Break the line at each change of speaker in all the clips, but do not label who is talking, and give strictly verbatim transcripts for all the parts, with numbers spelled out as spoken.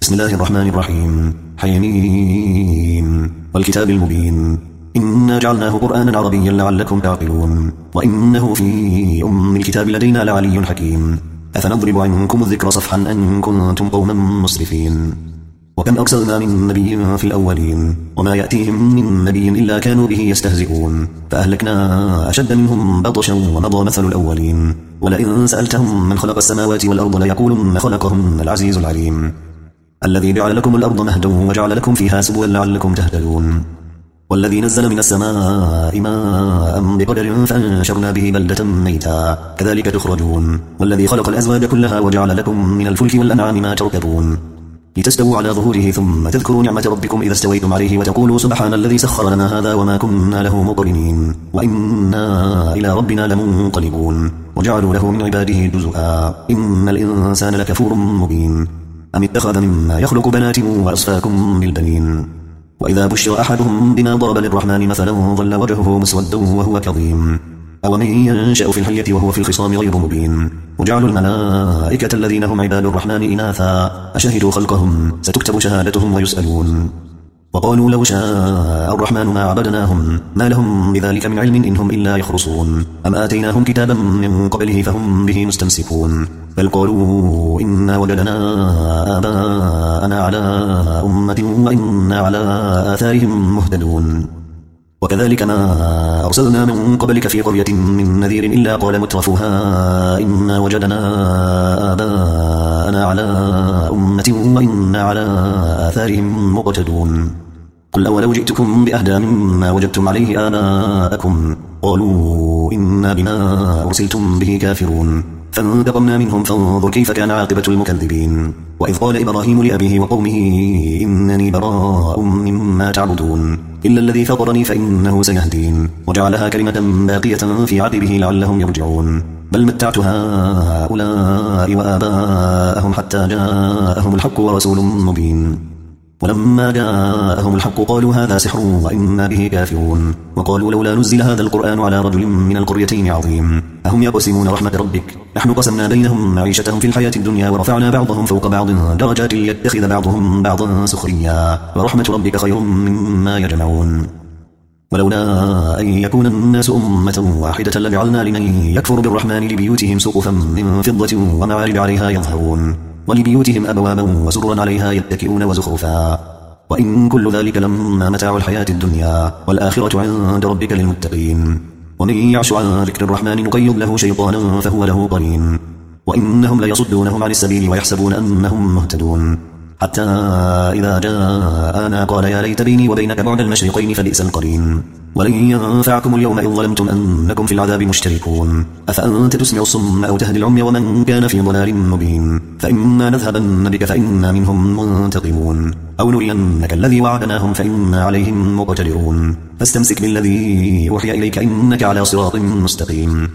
بسم الله الرحمن الرحيم. حميم والكتاب المبين إنا جعلناه قرآنا عربيا لعلكم تعقلون وإنه في أم الكتاب لدينا لعلي حكيم أفنضرب عنكم الذكر صفحا أن كنتم قوما مسرفين وكم أرسلنا من نبي في الأولين وما يأتيهم من نبي إلا كانوا به يستهزئون فأهلكنا أشد منهم بطشا ومضى مثل الأولين ولئن سألتهم من خلق السماوات والأرض ليقولن خلقهن العزيز العليم الذي جعل لكم الأرض مهدا وجعل لكم فيها سبلا لعلكم تهتدون والذي نزل من السماء ماء بقدر فأنشرنا به بلدة ميتا كذلك تخرجون والذي خلق الأزواج كلها وجعل لكم من الفلك والأنعام ما تركبون لتستووا على ظهوره ثم تذكروا نعمة ربكم إذا استويتم عليه وتقولوا سبحان الذي سخر لنا هذا وما كنا له مقرنين وإنا إلى ربنا لمنقلبون وجعلوا له من عباده جزءا إن الإنسان لكفور مبين أم اتخذ مما يخلق بنات وأصفاكم بالبنين وإذا بشر أحدهم بما ضرب للرحمن مثلا ظل وجهه مسودا وهو كظيم أومن ينشأ في الحلية وهو في الخصام غير مبين وجعلوا الملائكة الذين هم عباد الرحمن إناثا أشهدوا خلقهم ستكتب شهادتهم ويسألون وقالوا لو شاء الرحمن ما عبدناهم ما لهم بذلك من علم إنهم إلا يخرصون أم آتيناهم كتابا من قبله فهم به مستمسكون بل قالوا إنا وجدنا آباءنا على أمة وإنا على آثارهم مهتدون وكذلك ما أرسلنا من قبلك في قرية من نذير إلا قال مترفوها إنا وجدنا آباءنا على أمة وإنا على آثارهم مقتدون قل أولو جئتكم بأهدى مما وجدتم عليه آباءكم قالوا إنا بما أرسلتم به كافرون فانتقمنا منهم فانظر كيف كان عاقبة المكذبين وإذ قال إبراهيم لأبيه وقومه إنني براء مما تعبدون إلا الذي فطرني فإنه سيهدين وجعلها كلمة باقية في عقبه لعلهم يرجعون بل متعت هؤلاء وآباءهم حتى جاءهم الحق ورسول مبين ولما جاءهم الحق قالوا هذا سحر وإنا به كافرون وقالوا لولا نزل هذا القرآن على رجل من القريتين عظيم أهم يقسمون رحمة ربك نحن قسمنا بينهم معيشتهم في الحياة الدنيا ورفعنا بعضهم فوق بعض درجات ليتخذ بعضهم بعضا سخريا ورحمة ربك خير مما يجمعون ولولا أن يكون الناس أمة واحدة لجعلنا لمن يكفر بالرحمن لبيوتهم سقفا من فضة ومعارج عليها يظهرون ولبيوتهم أبوابا وسررا عليها يتكئون وزخرفا وإن كل ذلك لما متاع الحياة الدنيا والآخرة عند ربك للمتقين ومن يعش عن ذكر الرحمن نقيض له شيطانا فهو له قرين وإنهم ليصدونهم عن السبيل ويحسبون أنهم مهتدون حتى إذا جاءنا قال يا ليت بيني وبينك بعد المشرقين فبئس القرين ولن ينفعكم اليوم إن ظلمتم أنكم في العذاب مشتركون أفأنت تسمع الصم أو تهدي العمي ومن كان في ضلال مبين فإما نذهبن بك فإنا منهم منتقمون أو نرينك الذي وعدناهم فإنا عليهم مقتدرون فاستمسك بالذي أوحي إليك إنك على صراط مستقيم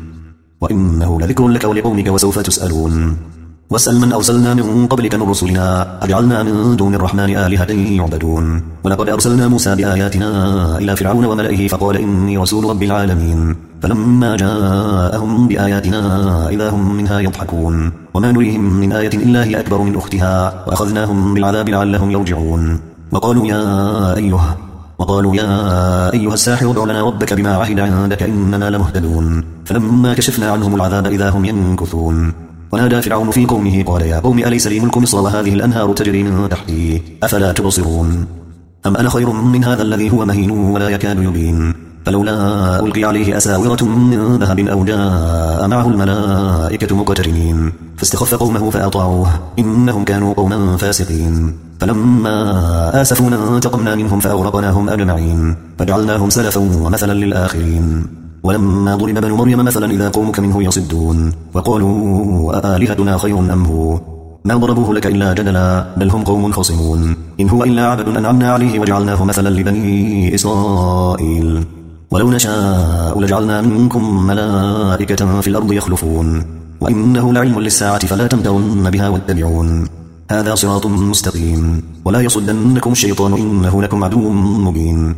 وإنه لذكر لك ولقومك وسوف تسألون واسأل من أرسلنا من قبلك من رسلنا أجعلنا من دون الرحمن آلهة يعبدون ولقد أرسلنا موسى بآياتنا إلى فرعون وملئه فقال إني رسول رب العالمين فلما جاءهم بآياتنا إذا هم منها يضحكون وما نريهم من آية إلا هي أكبر من أختها وأخذناهم بالعذاب لعلهم يرجعون وقالوا يا أيها وقالوا يا أيها الساحر ادع لنا ربك بما عهد عندك إننا لمهتدون فلما كشفنا عنهم العذاب إذا هم ينكثون ونادى فرعون في قومه قال يا قوم أليس لي ملك مصر وهذه الأنهار تجري من تحتي أفلا تبصرون أم أنا خير من هذا الذي هو مهين ولا يكاد يبين فلولا ألقي عليه أساورة من ذهب أو جاء معه الملائكة مقترنين فاستخف قومه فأطاعوه إنهم كانوا قوما فاسقين فلما آسفونا انتقمنا منهم فأغرقناهم أجمعين فجعلناهم سلفا ومثلا للآخرين ولما ضرب ابن مريم مثلا إذا قومك منه يصدون وقالوا أآلهتنا خير أم هو ما ضربوه لك إلا جدلا بل هم قوم خصمون إن هو إلا عبد أنعمنا عليه وجعلناه مثلا لبني إسرائيل ولو نشاء لجعلنا منكم ملائكة في الأرض يخلفون وإنه لعلم للساعة فلا تمترن بها واتبعون هذا صراط مستقيم ولا يصدنكم الشيطان إنه لكم عدو مبين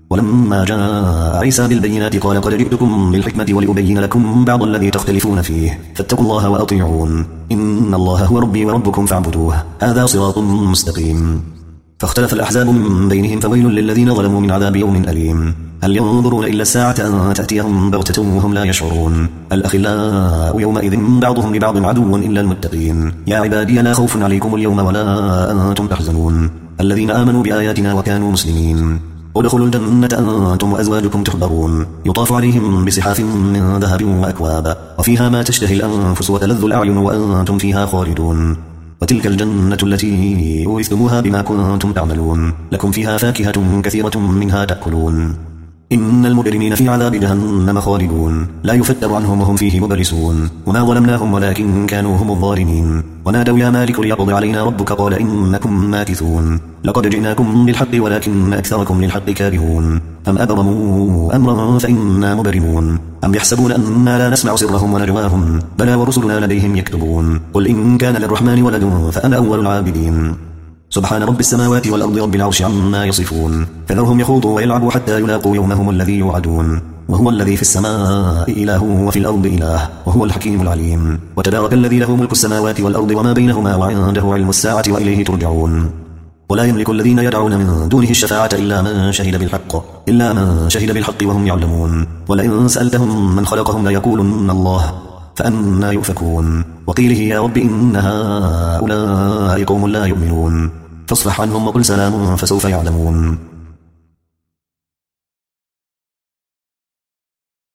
ولما جاء عيسى بالبينات قال قد جئتكم بالحكمة ولأبين لكم بعض الذي تختلفون فيه فاتقوا الله وأطيعون إن الله هو ربي وربكم فاعبدوه هذا صراط مستقيم. فاختلف الأحزاب من بينهم فويل للذين ظلموا من عذاب يوم أليم. هل ينظرون إلا الساعة أن تأتيهم بغتة وهم لا يشعرون الأخلاء يومئذ بعضهم لبعض عدو إلا المتقين. يا عبادي لا خوف عليكم اليوم ولا أنتم تحزنون الذين آمنوا بآياتنا وكانوا مسلمين ادخلوا الجنة أنتم وأزواجكم تحبرون يطاف عليهم بصحاف من ذهب وأكواب وفيها ما تشتهي الأنفس وتلذ الأعين وأنتم فيها خالدون وتلك الجنة التي أورثتموها بما كنتم تعملون لكم فيها فاكهة كثيرة منها تأكلون إن المجرمين في عذاب جهنم خالدون لا يفتر عنهم وهم فيه مبلسون وما ظلمناهم ولكن كانوا هم الظالمين ونادوا يا مالك ليقضي علينا ربك قال إنكم ماكثون لقد جئناكم بالحق ولكن أكثركم للحق كارهون أم أبرموا أمرا فإنا مبرمون أم يحسبون أننا لا نسمع سرهم ونجواهم بلى ورسلنا لديهم يكتبون قل إن كان للرحمن ولد فأنا أول العابدين سبحان رب السماوات والأرض رب العرش عما يصفون فذرهم يخوضوا ويلعبوا حتى يلاقوا يومهم الذي يوعدون وهو الذي في السماء إله وفي الأرض إله وهو الحكيم العليم وتبارك الذي له ملك السماوات والأرض وما بينهما وعنده علم الساعة وإليه ترجعون ولا يملك الذين يدعون من دونه الشفاعة إلا من شهد بالحق إلا من شهد بالحق وهم يعلمون ولئن سألتهم من خلقهم ليقولن الله فأنا يؤفكون وقيله يا رب إن هؤلاء قوم لا يؤمنون فاصفح عنهم وقل سلام فسوف يعلمون